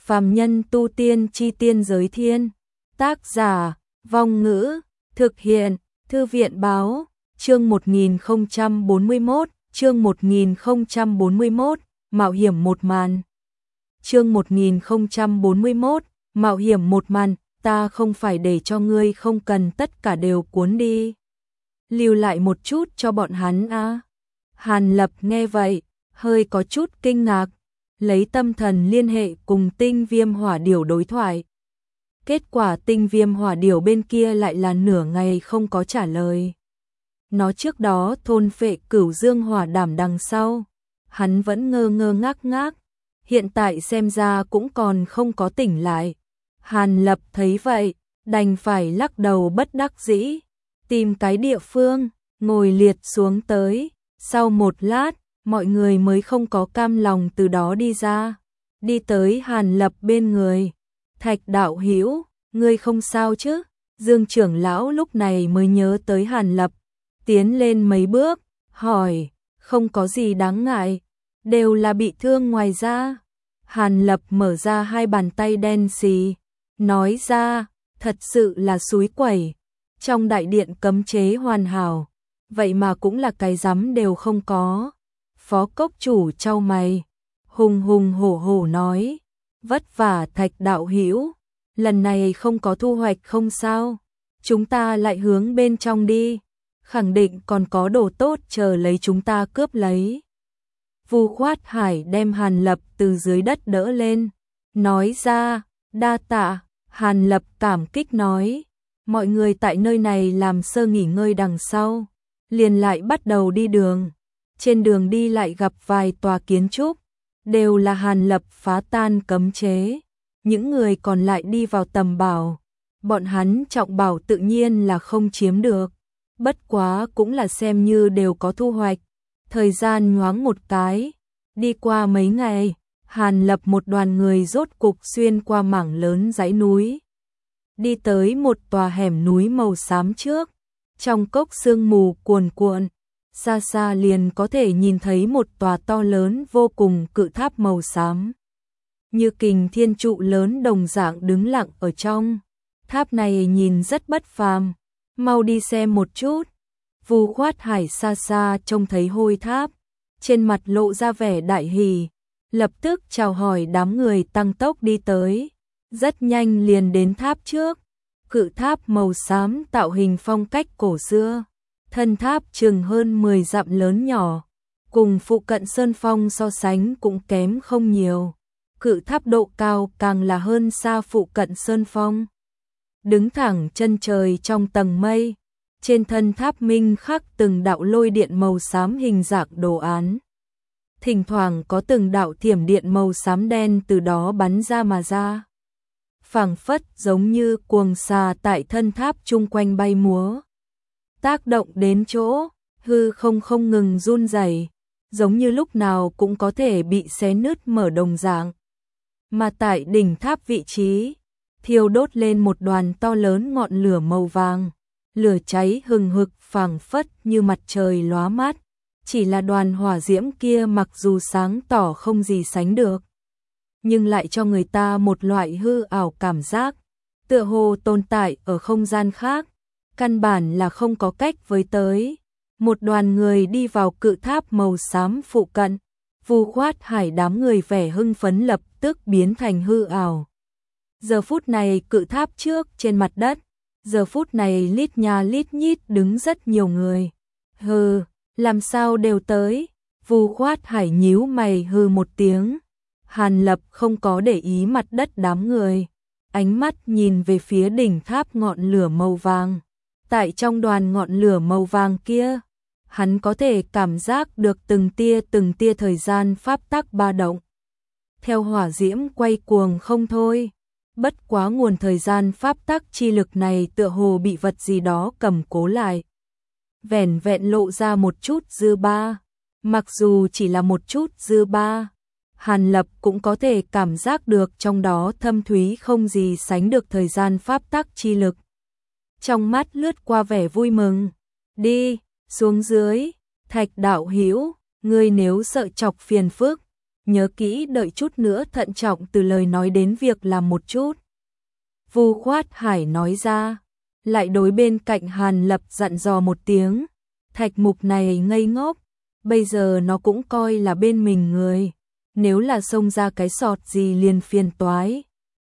Phàm nhân tu tiên chi tiên giới thiên. Tác giả, Vong Ngữ, thực hiện, Thư viện báo, chương 1041, chương 1041, mạo hiểm một màn. Chương 1041, mạo hiểm một màn, ta không phải để cho ngươi không cần tất cả đều cuốn đi. Lưu lại một chút cho bọn hắn à. Hàn Lập nghe vậy, hơi có chút kinh ngạc, lấy tâm thần liên hệ cùng Tinh Viêm Hỏa Điểu đối thoại. Kết quả Tinh Viêm Hỏa Điểu bên kia lại là nửa ngày không có trả lời. Nó trước đó thôn phệ Cửu Dương Hỏa Đảm đằng sau, hắn vẫn ngơ ngơ ngác ngác, hiện tại xem ra cũng còn không có tỉnh lại. Hàn Lập thấy vậy, đành phải lắc đầu bất đắc dĩ, tìm cái địa phương, ngồi liệt xuống tới. Sau một lát, mọi người mới không có cam lòng từ đó đi ra, đi tới Hàn Lập bên người. Thạch đạo hữu, ngươi không sao chứ? Dương trưởng lão lúc này mới nhớ tới Hàn Lập, tiến lên mấy bước, hỏi, không có gì đáng ngại, đều là bị thương ngoài ra. Hàn Lập mở ra hai bàn tay đen xì, nói ra, thật sự là xúi quẩy, trong đại điện cấm chế hoàn hảo, vậy mà cũng là cái rắm đều không có. Phó cốc chủ chau mày, hùng hùng hổ hổ nói, vất vả Thạch đạo hữu, lần này không có thu hoạch không sao, chúng ta lại hướng bên trong đi, khẳng định còn có đồ tốt chờ lấy chúng ta cướp lấy. Vu Khoát Hải đem Hàn Lập từ dưới đất đỡ lên, nói ra, đa tạ. Hàn Lập cảm kích nói, mọi người tại nơi này làm sơ nghỉ ngơi đằng sau, liền lại bắt đầu đi đường. Trên đường đi lại gặp vài tòa kiến trúc, đều là Hàn Lập phá tan cấm chế. Những người còn lại đi vào tầm bảo, bọn hắn trọng bảo tự nhiên là không chiếm được, bất quá cũng là xem như đều có thu hoạch. Thời gian nhoáng một cái, đi qua mấy ngày, Hàn Lập một đoàn người rốt cục xuyên qua mảng lớn dãy núi, đi tới một tòa hẻm núi màu xám trước. Trong cốc sương mù cuồn cuộn, xa xa liền có thể nhìn thấy một tòa to lớn vô cùng cự tháp màu xám, như kình thiên trụ lớn đồng dạng đứng lặng ở trong. Tháp này nhìn rất bất phàm, mau đi xem một chút. Vu Khoát Hải xa xa trông thấy hôi tháp, trên mặt lộ ra vẻ đại hỉ, lập tức chào hỏi đám người tăng tốc đi tới. Rất nhanh liền đến tháp trước. Cự tháp màu xám tạo hình phong cách cổ xưa, thân tháp chừng hơn 10 dặm lớn nhỏ, cùng phụ cận sơn phong so sánh cũng kém không nhiều. Cự tháp độ cao càng là hơn xa phụ cận sơn phong, đứng thẳng chân trời trong tầng mây. Trên thân tháp minh khắc từng đạo lôi điện màu xám hình dạng đồ án, thỉnh thoảng có từng đạo thiểm điện màu xám đen từ đó bắn ra mà ra, phảng phất giống như cuồng xà tại thân tháp chung quanh bay múa. Tác động đến chỗ, hư không không ngừng run rẩy, giống như lúc nào cũng có thể bị xé nứt mở đồng dạng. Mà tại đỉnh tháp vị trí, thiêu đốt lên một đoàn to lớn ngọn lửa màu vàng, lửa cháy hừng hực phảng phất như mặt trời lóa mắt. Chỉ là đoàn hỏa diễm kia mặc dù sáng tỏ không gì sánh được, nhưng lại cho người ta một loại hư ảo cảm giác, tựa hồ tồn tại ở không gian khác, căn bản là không có cách với tới. Một đoàn người đi vào cự tháp màu xám phụ cận, Vu Khoát Hải đám người vẻ hưng phấn lập tức biến thành hư ảo. Giờ phút này cự tháp trước trên mặt đất, giờ phút này lít nha lít nhít đứng rất nhiều người. Hừ, làm sao đều tới? Vu Khoát Hải nhíu mày hừ một tiếng. Hàn Lập không có để ý mặt đất đám người, ánh mắt nhìn về phía đỉnh tháp ngọn lửa màu vàng. Tại trong đoàn ngọn lửa màu vàng kia, hắn có thể cảm giác được từng tia thời gian pháp tắc ba động. Theo hỏa diễm quay cuồng không thôi, bất quá nguồn thời gian pháp tắc chi lực này tựa hồ bị vật gì đó cầm cố lại. Vẻn vẹn lộ ra một chút dư ba, mặc dù chỉ là một chút dư ba, Hàn Lập cũng có thể cảm giác được trong đó thâm thúy không gì sánh được thời gian pháp tắc chi lực. Trong mắt lướt qua vẻ vui mừng. Đi, xuống dưới, Thạch đạo hữu, ngươi nếu sợ chọc phiền phức, nhớ kỹ đợi chút nữa thận trọng từ lời nói đến việc làm một chút. Vu Khoát Hải nói ra, lại đối bên cạnh Hàn Lập dặn dò một tiếng, Thạch Mục này ngây ngốc, bây giờ nó cũng coi là bên mình người, nếu là xông ra cái sọt gì liền phiền toái.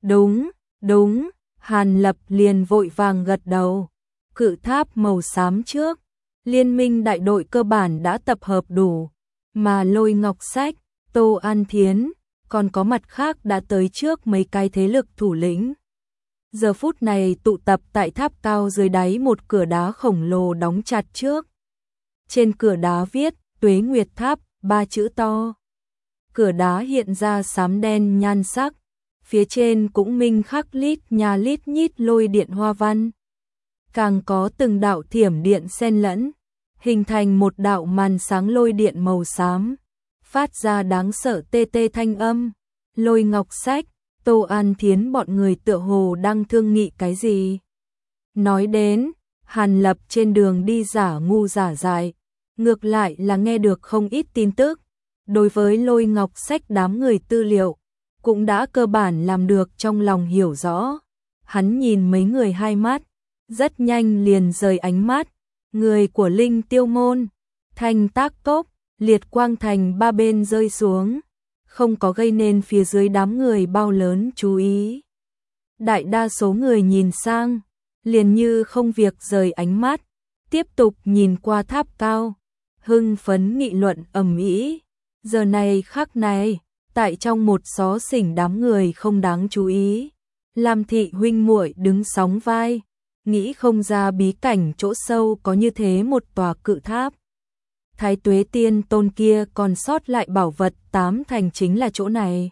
Đúng, Hàn Lập liền vội vàng gật đầu. Cự tháp màu xám trước, liên minh đại đội cơ bản đã tập hợp đủ, mà Lôi Ngọc Sách, Tô An Thiến, còn có mặt khác đã tới trước mấy cái thế lực thủ lĩnh. Giờ phút này tụ tập tại tháp cao dưới đáy một cửa đá khổng lồ đóng chặt trước. Trên cửa đá viết Tuế Nguyệt Tháp, 3 chữ to. Cửa đá hiện ra xám đen nhan sắc, phía trên cũng minh khắc lít nhà lít nhít lôi điện hoa văn. Càng có từng đạo thiểm điện xen lẫn, hình thành một đạo màn sáng lôi điện màu xám, phát ra đáng sợ tê tê thanh âm. Lôi Ngọc Sách, Tô An Thiến bọn người tựa hồ đang thương nghị cái gì. Nói đến, Hàn Lập trên đường đi giả ngu giả dại, ngược lại là nghe được không ít tin tức. Đối với Lôi Ngọc Sách đám người tư liệu, cũng đã cơ bản làm được trong lòng hiểu rõ. Hắn nhìn mấy người hai mắt, rất nhanh liền rời ánh mắt. Người của Linh Tiêu Môn, Thanh Tác Cốc, Liệt Quang Thành ba bên rơi xuống, không có gây nên phía dưới đám người bao lớn chú ý. Đại đa số người nhìn sang, liền như không việc rời ánh mắt, tiếp tục nhìn qua tháp cao, hưng phấn nghị luận ầm ĩ. Giờ này khắc này, tại trong một xó xỉnh đám người không đáng chú ý, Lam thị huynh muội đứng sóng vai, nghĩ không ra bí cảnh chỗ sâu có như thế một tòa cự tháp. Thái Tuế Tiên Tôn kia còn sót lại bảo vật 8 thành chính là chỗ này.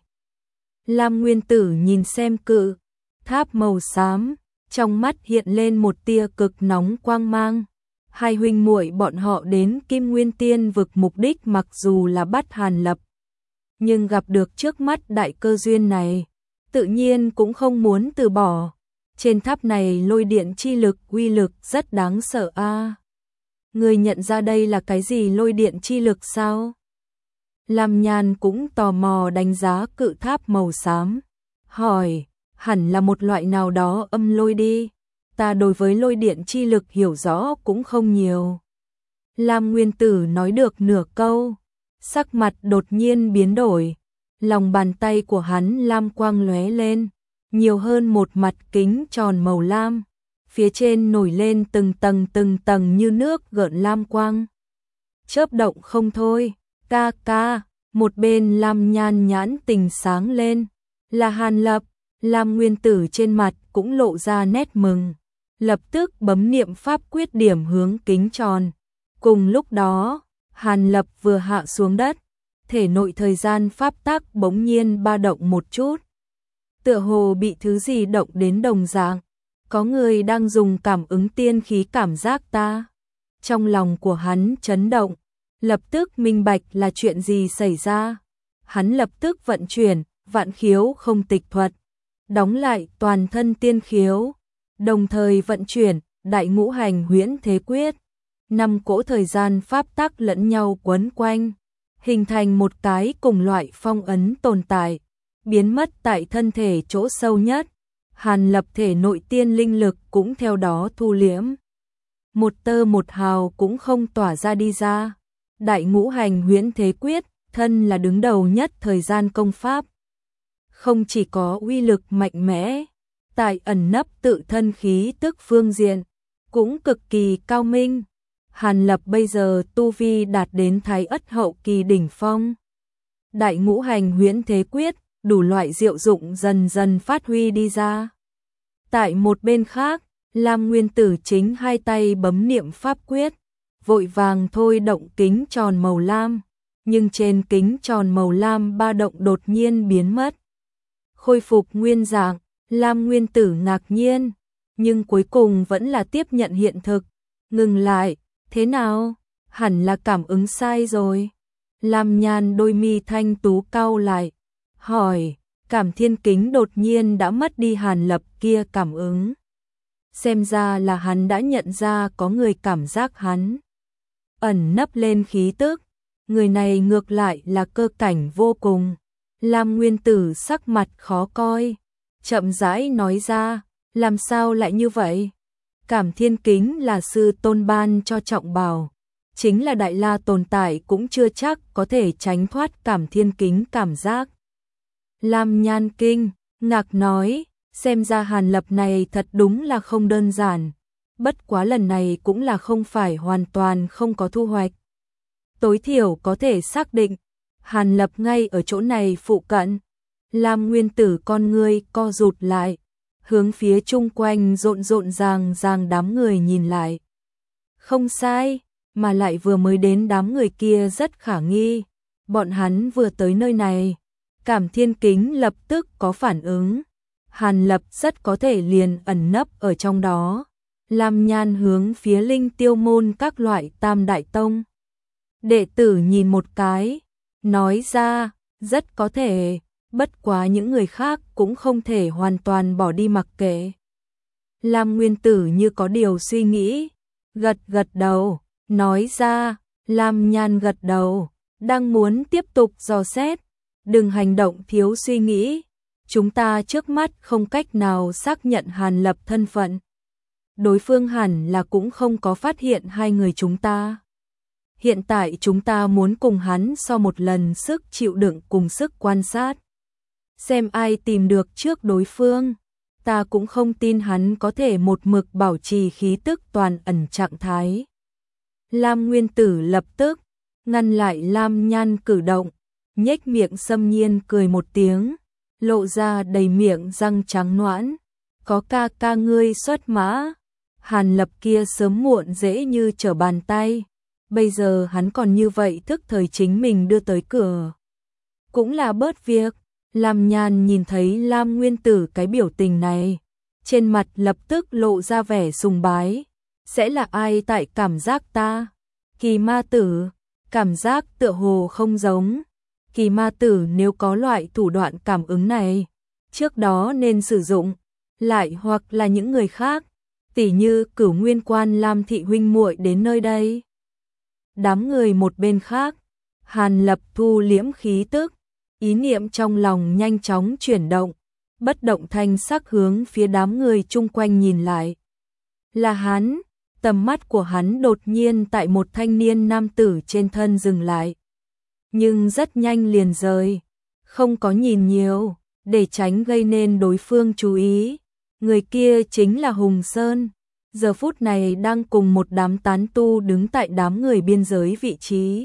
Lam Nguyên Tử nhìn xem cự tháp màu xám, trong mắt hiện lên một tia cực nóng quang mang. Hai huynh muội bọn họ đến Kim Nguyên Tiên vực mục đích mặc dù là bắt Hàn Lập, nhưng gặp được trước mắt đại cơ duyên này, tự nhiên cũng không muốn từ bỏ. Trên tháp này lôi điện chi lực uy lực rất đáng sợ a. Người nhận ra đây là cái gì lôi điện chi lực sao? Lam Nhan cũng tò mò đánh giá cự tháp màu xám, hỏi, hẳn là một loại nào đó âm lôi đi, ta đối với lôi điện chi lực hiểu rõ cũng không nhiều. Lam Nguyên Tử nói được nửa câu, sắc mặt đột nhiên biến đổi, lòng bàn tay của hắn lam quang lóe lên, nhiều hơn một mặt kính tròn màu lam, phía trên nổi lên từng tầng như nước gợn lam quang. Chớp động không thôi, ca ca, một bên Lam Nhan nhãn tình sáng lên, là Hàn Lập. Lam Nguyên Tử trên mặt cũng lộ ra nét mừng, lập tức bấm niệm pháp quyết điểm hướng kính tròn. Cùng lúc đó, Hàn Lập vừa hạ xuống đất, thể nội thời gian pháp tắc bỗng nhiên ba động một chút. Tựa hồ bị thứ gì động đến đồng dạng, có người đang dùng cảm ứng tiên khí cảm giác ta. Trong lòng của hắn chấn động, lập tức minh bạch là chuyện gì xảy ra. Hắn lập tức vận chuyển Vạn Khiếu Không Tịch Thuật, đóng lại toàn thân tiên khiếu, đồng thời vận chuyển Đại Ngũ Hành Huyễn Thế Quyết. 5 cỗ thời gian pháp tắc lẫn nhau quấn quanh, hình thành một cái cùng loại phong ấn tồn tại, biến mất tại thân thể chỗ sâu nhất. Hàn Lập thể nội tiên linh lực cũng theo đó thu liễm, một tơ một hào cũng không tỏa ra đi ra. Đại Ngũ Hành Huyễn Thế Quyết, thân là đứng đầu nhất thời gian công pháp, không chỉ có uy lực mạnh mẽ, tại ẩn nấp tự thân khí tức phương diện, cũng cực kỳ cao minh. Hàn Lập bây giờ tu vi đạt đến Thái Ất hậu kỳ đỉnh phong. Đại Ngũ Hành Huyễn Thế Quyết, đủ loại diệu dụng dần dần phát huy đi ra. Tại một bên khác, Lam Nguyên Tử chính hai tay bấm niệm pháp quyết, vội vàng thôi động kính tròn màu lam, nhưng trên kính tròn màu lam ba động đột nhiên biến mất, khôi phục nguyên dạng. Lam Nguyên Tử ngạc nhiên, nhưng cuối cùng vẫn là tiếp nhận hiện thực, ngừng lại. Thế nào? Hẳn là cảm ứng sai rồi. Lam Nhan đôi mi thanh tú cau lại, hỏi, Cảm Thiên Kính đột nhiên đã mất đi Hàn Lập kia cảm ứng. Xem ra là hắn đã nhận ra có người cảm giác hắn ẩn nấp lên khí tức, người này ngược lại là cơ cảnh vô cùng. Lam Nguyên Tử sắc mặt khó coi, chậm rãi nói ra, làm sao lại như vậy? Cảm Thiên Kính là sư tôn ban cho trọng bảo, chính là Đại La tồn tại cũng chưa chắc có thể tránh thoát Cảm Thiên Kính cảm giác. Lam Nhan kinh ngạc nói, xem ra Hàn Lập này thật đúng là không đơn giản, bất quá lần này cũng là không phải hoàn toàn không có thu hoạch. Tối thiểu có thể xác định, Hàn Lập ngay ở chỗ này phụ cận. Lam Nguyên Tử con ngươi co rụt lại, hướng phía chung quanh rộn rộn ràng đám người nhìn lại. Không sai, mà lại vừa mới đến đám người kia rất khả nghi, bọn hắn vừa tới nơi này, Cảm Thiên Kính lập tức có phản ứng, Hàn Lập rất có thể liền ẩn nấp ở trong đó. Lam Nhan hướng phía Linh Tiêu môn các loại Tam Đại Tông đệ tử nhìn một cái, nói ra, rất có thể, bất quá những người khác cũng không thể hoàn toàn bỏ đi mặc kệ. Lam Nguyên Tử như có điều suy nghĩ, gật đầu, nói ra, Lam Nhan gật đầu, đang muốn tiếp tục dò xét, đừng hành động thiếu suy nghĩ, chúng ta trước mắt không cách nào xác nhận Hàn Lập thân phận. Đối phương hẳn là cũng không có phát hiện hai người chúng ta. Hiện tại chúng ta muốn cùng hắn so một lần sức chịu đựng cùng sức quan sát. Xem ai tìm được trước đối phương. Ta cũng không tin hắn có thể một mực bảo trì khí tức toàn ẩn trạng thái. Lam Nguyên Tử lập tức ngăn lại Lam Nhan cử động, nhếch miệng xâm nhiên cười một tiếng, lộ ra đầy miệng răng trắng nõn. Có ca ngươi xuất mã. Hàn Lập kia sớm muộn dễ như trở bàn tay. Bây giờ hắn còn như vậy thức thời chính mình đưa tới cửa. Cũng là bớt việc. Lam Nhan nhìn thấy Lam Nguyên Tử cái biểu tình này, trên mặt lập tức lộ ra vẻ sùng bái. Sẽ là ai tại cảm giác ta? Kỳ Ma Tử, cảm giác tựa hồ không giống. Kỳ Ma Tử nếu có loại thủ đoạn cảm ứng này, trước đó nên sử dụng, lại hoặc là những người khác, tỉ như Cửu Nguyên Quan Lam thị huynh muội đến nơi đây. Đám người một bên khác, Hàn Lập thu liễm khí tức, ý niệm trong lòng nhanh chóng chuyển động, bất động thanh sắc hướng phía đám người chung quanh nhìn lại. Là hắn, tầm mắt của hắn đột nhiên tại một thanh niên nam tử trên thân dừng lại. Nhưng rất nhanh liền rời, không có nhìn nhiều, để tránh gây nên đối phương chú ý. Người kia chính là Hùng Sơn, giờ phút này đang cùng một đám tán tu đứng tại đám người biên giới vị trí.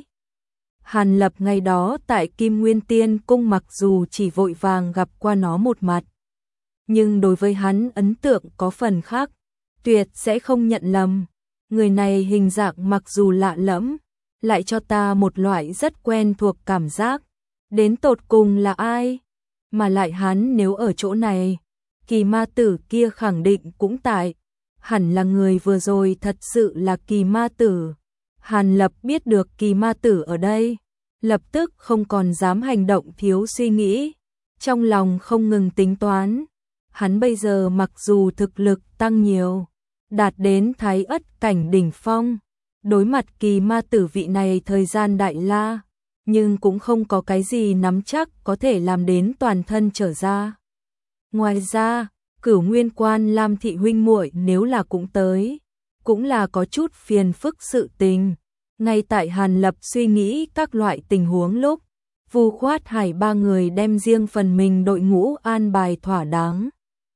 Hàn Lập ngày đó tại Kim Nguyên Tiên Cung mặc dù chỉ vội vàng gặp qua nó một mặt, nhưng đối với hắn ấn tượng có phần khác, tuyệt sẽ không nhận lầm. Người này hình dạng mặc dù lạ lẫm, lại cho ta một loại rất quen thuộc cảm giác. Đến tột cùng là ai? Mà lại hắn nếu ở chỗ này, Kỳ Ma Tử kia khẳng định cũng tại. Hẳn là người vừa rồi thật sự là Kỳ Ma Tử. Hàn Lập biết được Kỳ Ma Tử ở đây, lập tức không còn dám hành động thiếu suy nghĩ, trong lòng không ngừng tính toán. Hắn bây giờ mặc dù thực lực tăng nhiều, đạt đến Thái Ất cảnh đỉnh phong, đối mặt Kỳ Ma Tử vị này thời gian đại la, nhưng cũng không có cái gì nắm chắc có thể làm đến toàn thân trở ra. Ngoài ra, Cửu Nguyên Quan Lam thị huynh muội nếu là cũng tới, cũng là có chút phiền phức sự tình. Ngay tại Hàn Lập suy nghĩ các loại tình huống lúc, Vu Khoát Hải ba người đem riêng phần mình đội ngũ an bài thỏa đáng.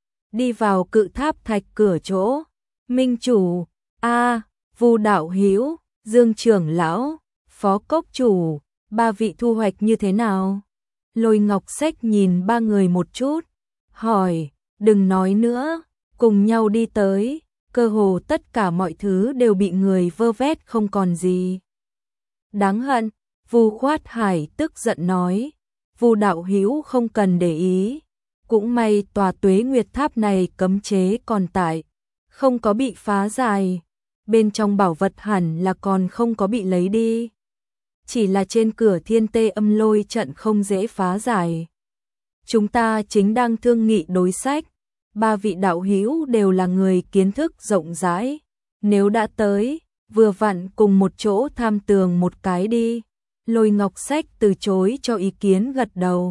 Đi vào cự tháp thạch cửa chỗ, Minh chủ, Vu đạo hữu, Dương trưởng lão, Phó cốc chủ, ba vị thu hoạch như thế nào? Lôi Ngọc Sách nhìn ba người một chút, hỏi, đừng nói nữa, cùng nhau đi tới, cơ hồ tất cả mọi thứ đều bị người vơ vét không còn gì. Đáng hận, Vu Khoát Hải tức giận nói, Vu đạo hữu không cần để ý, cũng may tòa Tuế Nguyệt Tháp này cấm chế còn tại, không có bị phá giải, bên trong bảo vật hẳn là còn không có bị lấy đi. Chỉ là trên cửa Thiên Tê Âm Lôi trận không dễ phá giải. Chúng ta chính đang thương nghị đối sách, ba vị đạo hữu đều là người kiến thức rộng rãi, nếu đã tới, vừa vặn cùng một chỗ tham tường một cái đi. Lôi Ngọc Sách từ chối cho ý kiến gật đầu,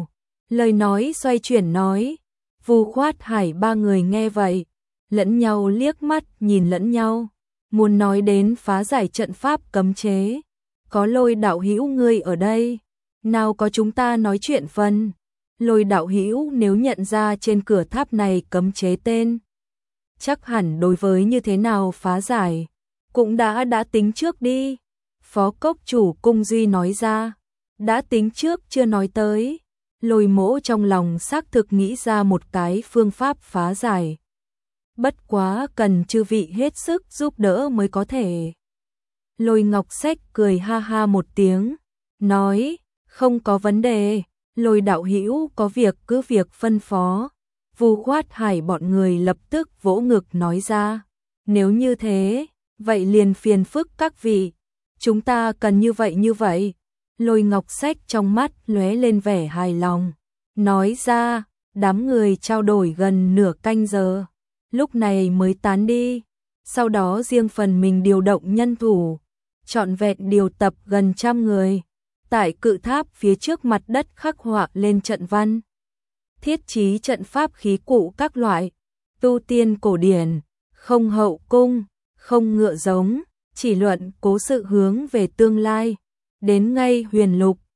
Lời nói xoay chuyển nói, Vu Khoát Hải ba người nghe vậy, lẫn nhau liếc mắt nhìn lẫn nhau, muốn nói đến phá giải trận pháp cấm chế, có Lôi đạo hữu ngươi ở đây, nào có chúng ta nói chuyện phân. Lôi đạo hữu nếu nhận ra trên cửa tháp này cấm chế tên, chắc hẳn đối với như thế nào phá giải, cũng đã tính trước đi. Phó cốc chủ Cung Duy nói ra, đã tính trước chưa nói tới. Lôi Mỗ trong lòng xác thực nghĩ ra một cái phương pháp phá giải. Bất quá cần chư vị hết sức giúp đỡ mới có thể. Lôi Ngọc Sách cười ha ha một tiếng, nói, không có vấn đề, Lôi đạo hữu có việc cứ việc phân phó. Vu Khoát Hải bọn người lập tức vỗ ngực nói ra, nếu như thế, vậy liền phiền phức các vị, chúng ta cần như vậy. Lôi Ngọc Sách trong mắt lóe lên vẻ hài lòng, nói ra, đám người trao đổi gần nửa canh giờ, lúc này mới tán đi, sau đó riêng phần mình điều động nhân thủ, trọn vẹn điều tập gần 100 người, tại cự tháp phía trước mặt đất khắc họa lên trận văn, thiết trí trận pháp khí cụ các loại, tu tiên cổ điển, không hậu cung, không ngựa giống, chỉ luận cố sự hướng về tương lai, đến ngay huyền lục,